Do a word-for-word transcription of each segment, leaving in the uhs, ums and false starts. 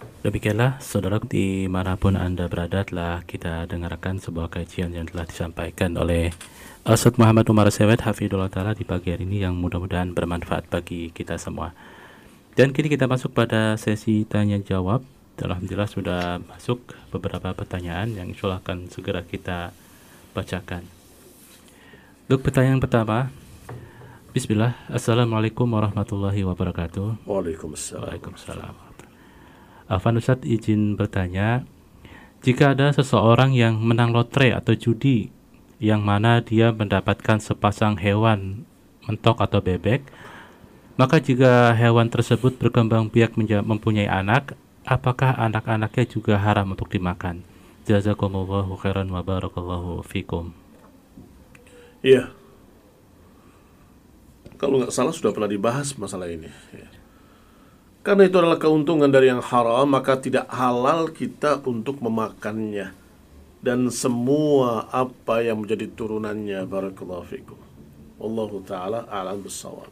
Demikianlah, saudara, dimanapun Anda berada, telah kita dengarkan sebuah kajian yang telah disampaikan oleh Ustadz Muhammad Umar Sewet Hafidullah Ta'ala di pagi hari ini, yang mudah-mudahan bermanfaat bagi kita semua. Dan kini kita masuk pada sesi tanya jawab. Alhamdulillah sudah masuk beberapa pertanyaan yang insya Allah akan segera kita bacakan. Untuk pertanyaan pertama, Bismillah. Assalamualaikum warahmatullahi wabarakatuh. Waalaikumsalam. Waalaikumsalam. Afan Ustadz izin bertanya, jika ada seseorang yang menang lotre atau judi, yang mana dia mendapatkan sepasang hewan mentok atau bebek, maka jika hewan tersebut berkembang biak menja- mempunyai anak, apakah anak-anaknya juga haram untuk dimakan? Jazakumullahu khairan wa barakallahu fikum. Iya, kalau nggak salah sudah pernah dibahas masalah ini. Ya. Karena itu adalah keuntungan dari yang haram, maka tidak halal kita untuk memakannya. Dan semua apa yang menjadi turunannya. Barakallahu fikum. Wallahu ta'ala a'lam bissawab.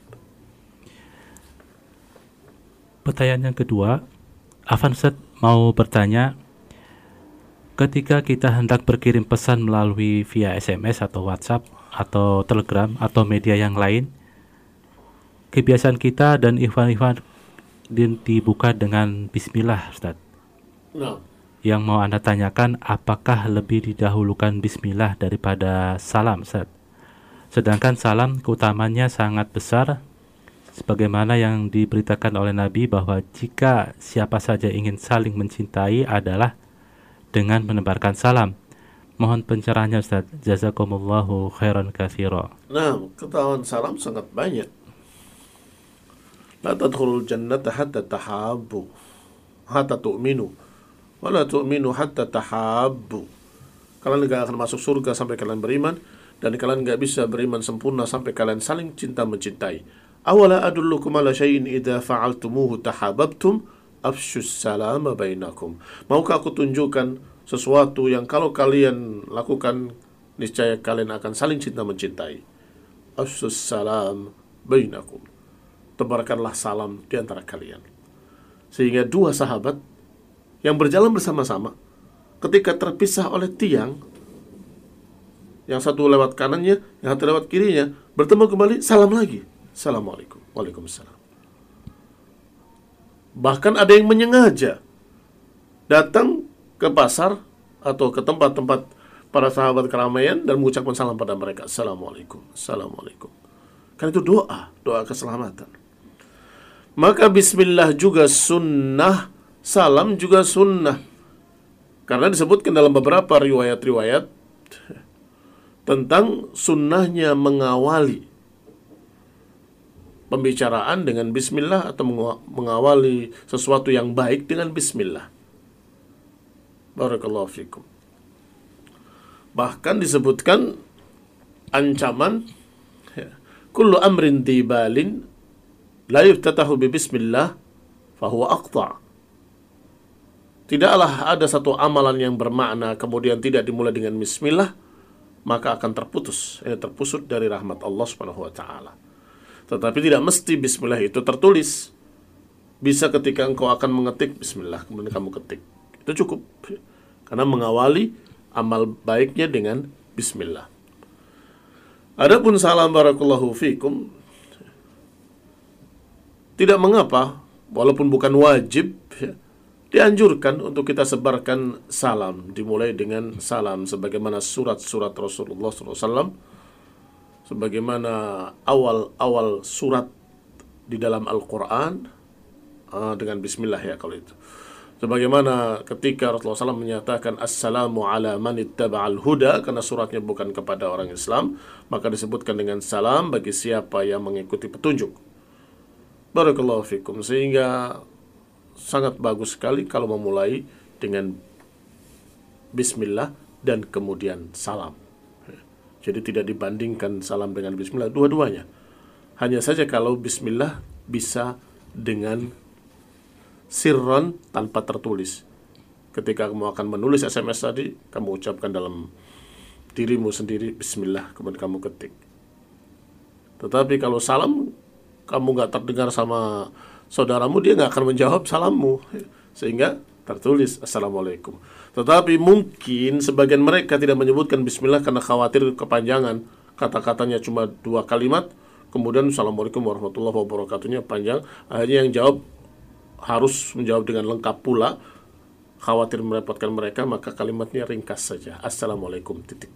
Pertanyaan yang kedua, Afan Ustadz mau bertanya, ketika kita hendak berkirim pesan melalui via S M S atau WhatsApp atau Telegram atau media yang lain, kebiasaan kita dan ikhwan-ikhwan dibuka dengan Bismillah, Ustaz. Nah, Yang mau Anda tanyakan, apakah lebih didahulukan Bismillah daripada salam, Ustaz? Sedangkan salam keutamanya sangat besar, sebagaimana yang diberitakan oleh Nabi bahwa jika siapa saja ingin saling mencintai adalah dengan menebarkan salam. Mohon pencerahannya, Ustaz. Jazakumullahu khairan katsira. nah, ketahuan salam sangat banyak. La tadkhulul jannata hatta tahabbu, hatta tu'minu, wa la tu'minu hatta tahabbu. Kalian tidak akan masuk surga sampai kalian beriman, dan kalian tidak bisa beriman sempurna sampai kalian saling cinta mencintai. Awala adullukum ala syai'in idza fa'altumuhu tahabbtum afshus salama bainakum. Maukah aku tunjukkan sesuatu yang kalau kalian lakukan niscaya kalian akan saling cinta mencintai. Afshus salam bainakum. Tebarkanlah salam di antara kalian. Sehingga dua sahabat yang berjalan bersama-sama ketika terpisah oleh tiang, yang satu lewat kanannya, yang satu lewat kirinya, bertemu kembali, salam lagi. Assalamualaikum. Waalaikumsalam. Bahkan ada yang menyengaja datang ke pasar atau ke tempat-tempat para sahabat keramaian dan mengucapkan salam pada mereka. Assalamualaikum. Assalamualaikum. Karena itu doa, doa keselamatan. Maka bismillah juga sunnah, salam juga sunnah. Karena disebutkan dalam beberapa riwayat-riwayat tentang sunnahnya mengawali pembicaraan dengan bismillah atau mengawali sesuatu yang baik dengan bismillah. Barakallahu fikum. Bahkan disebutkan ancaman, kullu amrin dibalin la yuftatahu bi bismillah fahuwa aqta'. Tidaklah ada satu amalan yang bermakna kemudian tidak dimulai dengan bismillah, maka akan terputus, ini terpusut dari rahmat Allah Subhanahu wa taala. Tetapi tidak mesti bismillah itu tertulis. Bisa ketika engkau akan mengetik bismillah, kemudian kamu ketik. Itu cukup. Karena mengawali amal baiknya dengan bismillah. Adapun salam barakallahu fikum, tidak mengapa, walaupun bukan wajib, dianjurkan untuk kita sebarkan salam. Dimulai dengan salam sebagaimana surat-surat Rasulullah shallallahu alaihi wasallam, sebagaimana awal-awal surat di dalam Al-Quran uh, dengan bismillah ya kalau itu. Sebagaimana ketika Rasulullah shallallahu alaihi wasallam menyatakan Assalamu ala man ittaba'al huda, karena suratnya bukan kepada orang Islam, maka disebutkan dengan salam bagi siapa yang mengikuti petunjuk. Barakallahu fikum. Sehingga sangat bagus sekali kalau memulai dengan bismillah dan kemudian salam. Jadi tidak dibandingkan salam dengan bismillah, dua-duanya. Hanya saja kalau bismillah bisa dengan sirron tanpa tertulis. Ketika kamu akan menulis S M S tadi, kamu ucapkan dalam dirimu sendiri bismillah, kemudian kamu ketik. Tetapi kalau salam, kamu gak terdengar sama saudaramu, dia gak akan menjawab salammu. sehingga tertulis Assalamualaikum. Tetapi mungkin sebagian mereka tidak menyebutkan bismillah karena khawatir kepanjangan, kata-katanya cuma dua kalimat, kemudian Assalamualaikum warahmatullahi wabarakatuhnya panjang, akhirnya yang jawab harus menjawab dengan lengkap pula, khawatir merepotkan mereka, maka kalimatnya ringkas saja, Assalamualaikum titik.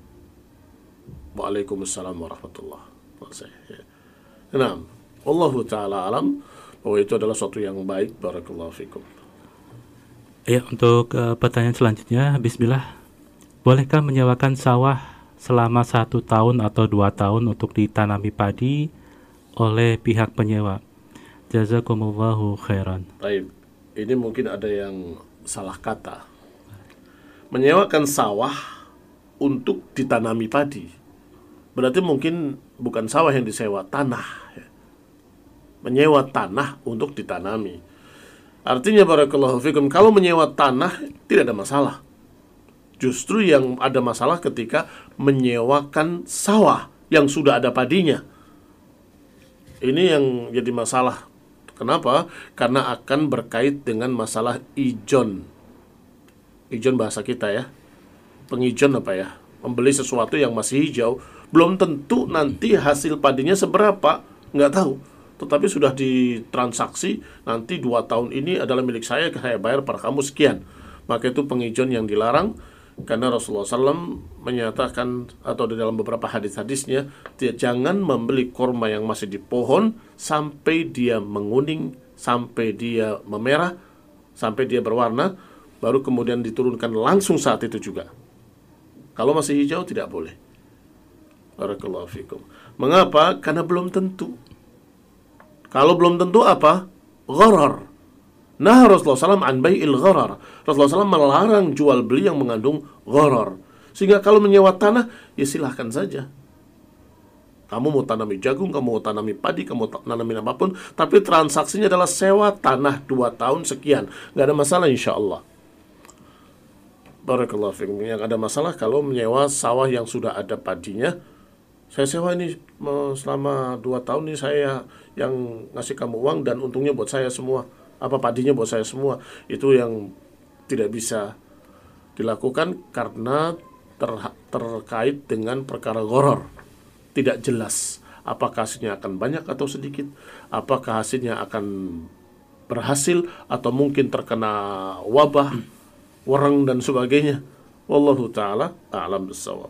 Waalaikumsalam warahmatullahi wabarakatuh. Nah, Wallahu ta'ala alam, bahwa itu adalah suatu yang baik. Barakallahu fikum. Ya, untuk uh, pertanyaan selanjutnya, bismillah, bolehkah menyewakan sawah selama satu tahun atau dua tahun untuk ditanami padi oleh pihak penyewa? Jazakumullahu khairan. Baik, ini mungkin ada yang salah kata. Menyewakan sawah untuk ditanami padi, berarti mungkin bukan sawah yang disewa, tanah. Menyewa tanah untuk ditanami. Artinya barakallahu fikum, kalau menyewa tanah tidak ada masalah. Justru yang ada masalah ketika menyewakan sawah yang sudah ada padinya. Ini yang jadi masalah. Kenapa? Karena akan berkait dengan masalah ijon. Ijon bahasa kita ya. Pengijon apa ya? Membeli sesuatu yang masih hijau, belum tentu nanti hasil padinya seberapa, nggak tahu. Tetapi sudah ditransaksi, nanti dua tahun ini adalah milik saya, saya bayar per kamu sekian. Maka itu pengijon yang dilarang, karena Rasulullah shallallahu alaihi wasallam menyatakan, atau di dalam beberapa hadis-hadisnya, jangan membeli kurma yang masih di pohon sampai dia menguning, sampai dia memerah, sampai dia berwarna, baru kemudian diturunkan langsung saat itu juga. Kalau masih hijau tidak boleh. Barakallahu fikum. Mengapa? Karena belum tentu. Kalau belum tentu apa? Gharar. Nah, Rasulullah shallallahu alaihi wasallam an bai'il gharar. Rasulullah shallallahu alaihi wasallam melarang jual beli yang mengandung gharar. Sehingga kalau menyewa tanah, ya silahkan saja. Kamu mau tanami jagung, kamu mau tanami padi, kamu mau tanami apapun, tapi transaksinya adalah sewa tanah dua tahun sekian. Nggak ada masalah insya Allah. Barakallahu fikum. Yang ada masalah kalau menyewa sawah yang sudah ada padinya. Saya sewa ini selama dua tahun ini, saya yang ngasih kamu uang dan untungnya buat saya semua, apa padinya buat saya semua. Itu yang tidak bisa dilakukan karena ter, terkait dengan perkara gharar. Tidak jelas apakah hasilnya akan banyak atau sedikit, apakah hasilnya akan berhasil atau mungkin terkena wabah, warang dan sebagainya. Wallahu ta'ala a'lam bissawab.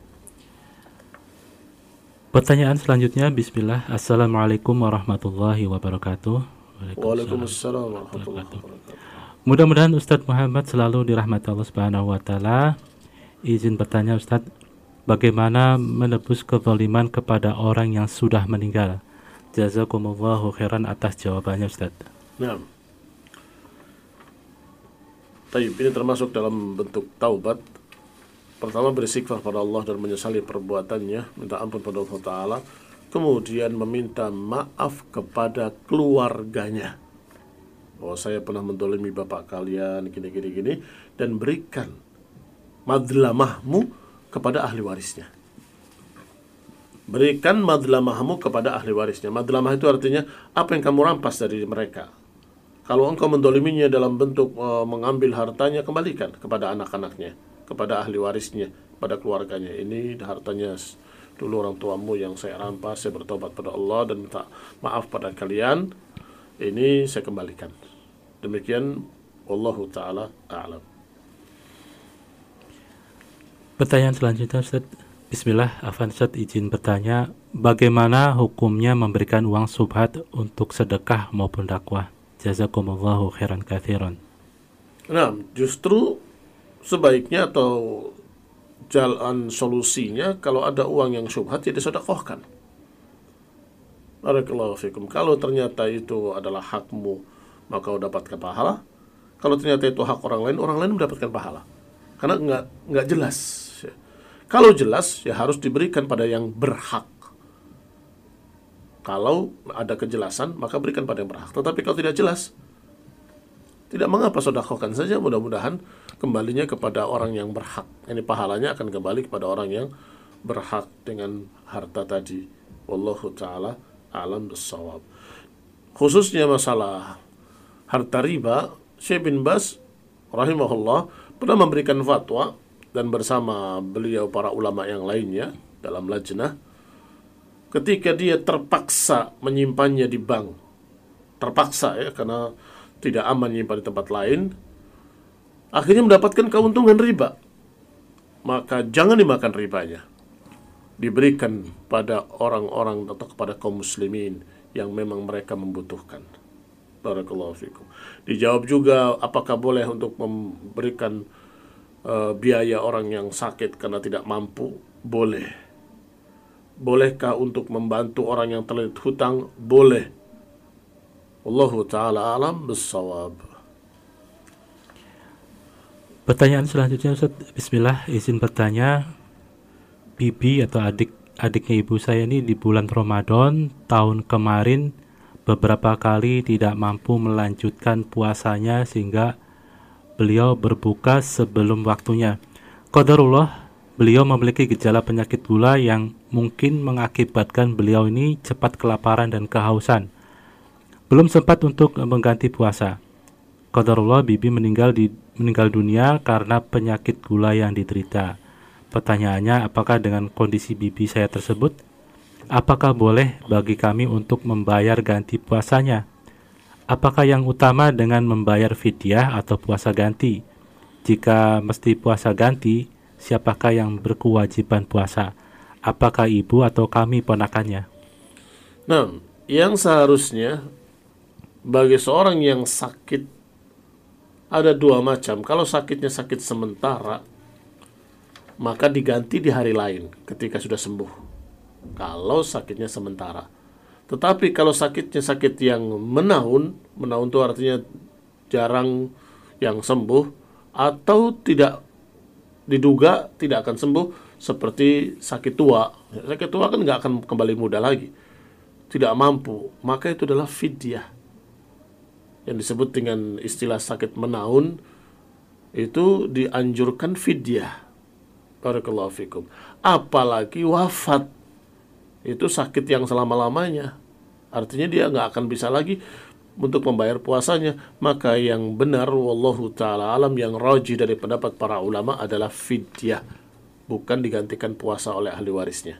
Pertanyaan selanjutnya, bismillah. Assalamualaikum warahmatullahi wabarakatuh. Waalaikumsalam warahmatullahi wabarakatuh. Mudah-mudahan Ustadz Muhammad selalu dirahmati Allah Subhanahu wa taala. Izin bertanya Ustadz, bagaimana menebus kezaliman kepada orang yang sudah meninggal? Jazakumullahu khairan atas jawabannya Ustadz. Nah, Taib, ini termasuk dalam bentuk taubat. Pertama, beristighfar pada Allah dan menyesali perbuatannya, minta ampun pada Allah Ta'ala. Kemudian meminta maaf kepada keluarganya, bahwa saya pernah mendolimi bapak kalian, gini-gini gini, dan berikan madlamahmu kepada ahli warisnya. Berikan madlamahmu kepada ahli warisnya. Madlamah itu artinya apa yang kamu rampas dari mereka. Kalau engkau mendoliminya dalam bentuk e, mengambil hartanya, kembalikan kepada anak-anaknya, kepada ahli warisnya, pada keluarganya. Ini hartanya dulu orang tuamu yang saya rampas, saya bertobat pada Allah dan minta maaf pada kalian, ini saya kembalikan. Demikian, wallahu ta'ala a'lam. Pertanyaan selanjutnya Ustaz. Bismillah, Afan Ustaz izin bertanya, bagaimana hukumnya memberikan uang subhat untuk sedekah maupun dakwah? Jazakumullahu khairan katsiran. Nah, justru sebaiknya atau jalan solusinya, kalau ada uang yang syubhat, ya disedekahkan. Barakallahu fikum. Kalau ternyata itu adalah hakmu, maka kau dapatkan pahala. Kalau ternyata itu hak orang lain, orang lain mendapatkan pahala. Karena nggak nggak jelas. Kalau jelas, ya harus diberikan pada yang berhak. Kalau ada kejelasan, maka berikan pada yang berhak. Tetapi kalau tidak jelas, tidak mengapa, sedekahkan saja, mudah-mudahan kembalinya kepada orang yang berhak. Ini pahalanya akan kembali kepada orang yang berhak dengan harta tadi. Wallahu ta'ala a'lam bissawab. Khususnya masalah harta riba, Syekh bin Baz rahimahullah pernah memberikan fatwa, dan bersama beliau para ulama yang lainnya dalam lajnah, ketika dia terpaksa menyimpannya di bank, terpaksa ya, karena tidak aman menyimpan di tempat lain, akhirnya mendapatkan keuntungan riba, maka jangan dimakan ribanya, diberikan pada orang-orang atau kepada kaum muslimin yang memang mereka membutuhkan. Barakallahu fikum. Dijawab juga, apakah boleh untuk memberikan uh, biaya orang yang sakit karena tidak mampu? Boleh. Bolehkah untuk membantu orang yang terlilit hutang? Boleh. Wallahu ta'ala alam bissawab. Pertanyaan selanjutnya, Ustaz. Bismillah, izin bertanya. Bibi atau adik adiknya ibu saya ini di bulan Ramadan tahun kemarin beberapa kali tidak mampu melanjutkan puasanya sehingga beliau berbuka sebelum waktunya. Qadarullah, beliau memiliki gejala penyakit gula yang mungkin mengakibatkan beliau ini cepat kelaparan dan kehausan. Belum sempat untuk mengganti puasa. Qadarullah, bibi meninggal di meninggal dunia karena penyakit gula yang diderita. Pertanyaannya, apakah dengan kondisi bibi saya tersebut, apakah boleh bagi kami untuk membayar ganti puasanya? Apakah yang utama dengan membayar fidyah atau puasa ganti? Jika mesti puasa ganti, siapakah yang berkewajiban puasa? Apakah ibu atau kami ponakannya? Nah, yang seharusnya bagi seorang yang sakit ada dua macam. Kalau sakitnya sakit sementara, maka diganti di hari lain ketika sudah sembuh. Kalau sakitnya sementara. Tetapi kalau sakitnya sakit yang menahun, menahun itu artinya jarang yang sembuh, atau tidak diduga tidak akan sembuh, seperti sakit tua. Sakit tua kan nggak akan kembali muda lagi, tidak mampu, maka itu adalah fidyah. Yang disebut dengan istilah sakit menahun, itu dianjurkan fidyah. Barakallahu fikum. Apalagi wafat, itu sakit yang selama-lamanya, artinya dia nggak akan bisa lagi untuk membayar puasanya. Maka yang benar, wallahu ta'ala alam, yang rajih dari pendapat para ulama adalah fidyah, bukan digantikan puasa oleh ahli warisnya.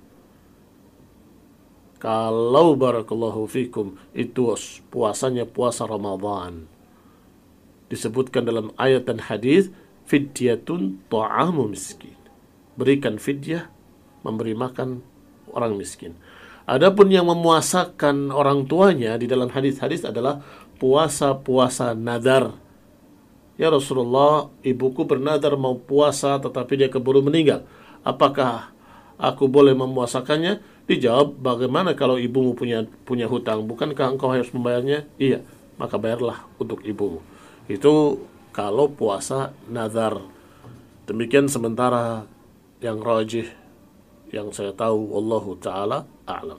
Kalau barakallahu fikum itu puasanya puasa Ramadan, disebutkan dalam ayat dan hadis, fidyatun ta'amu miskin, berikan fidyah, memberi makan orang miskin. Adapun yang memuasakan orang tuanya di dalam hadis-hadis adalah puasa-puasa nadar. Ya Rasulullah, ibuku bernadar mau puasa tetapi dia keburu meninggal. Apakah aku boleh memuasakannya? Dijawab, bagaimana kalau ibumu punya punya hutang? Bukankah engkau harus membayarnya? Iya, maka bayarlah untuk ibumu. Itu kalau puasa nadar. Demikian sementara yang rajih, yang saya tahu, wallahu ta'ala a'lam.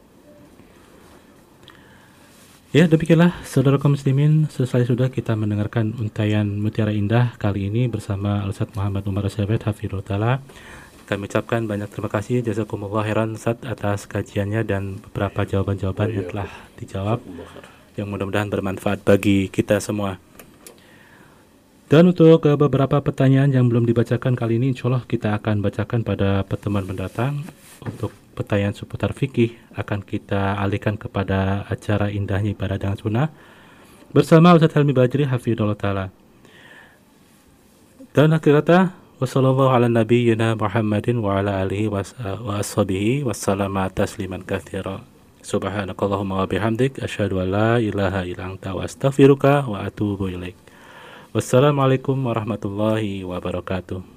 Ya, demikianlah saudara kaum muslimin, selesai sudah kita mendengarkan untayan Mutiara Indah kali ini bersama Ustaz Muhammad Umar Syabet hafizahullah taala. Kami ucapkan banyak terima kasih, jazakumullah khairan Ustaz atas kajiannya dan beberapa jawaban-jawaban yang telah dijawab, yang mudah-mudahan bermanfaat bagi kita semua. Dan untuk uh, beberapa pertanyaan yang belum dibacakan kali ini, insya Allah kita akan bacakan pada pertemuan mendatang. Untuk pertanyaan seputar fikih akan kita alihkan kepada acara indahnya ibadah dengan sunnah bersama Ustaz Helmi Bajri hafizahullah taala. Dan akhir kata, wassallallahu ala nabiyyina Muhammadin wa ala alihi wa ashabihi wassalamu tasliman katsira. Subhanakallahumma wa bihamdik asyhadu an la ilaha illa anta wa astaghfiruka wa atubu ilaik. Wassalamualaikum warahmatullahi wabarakatuh.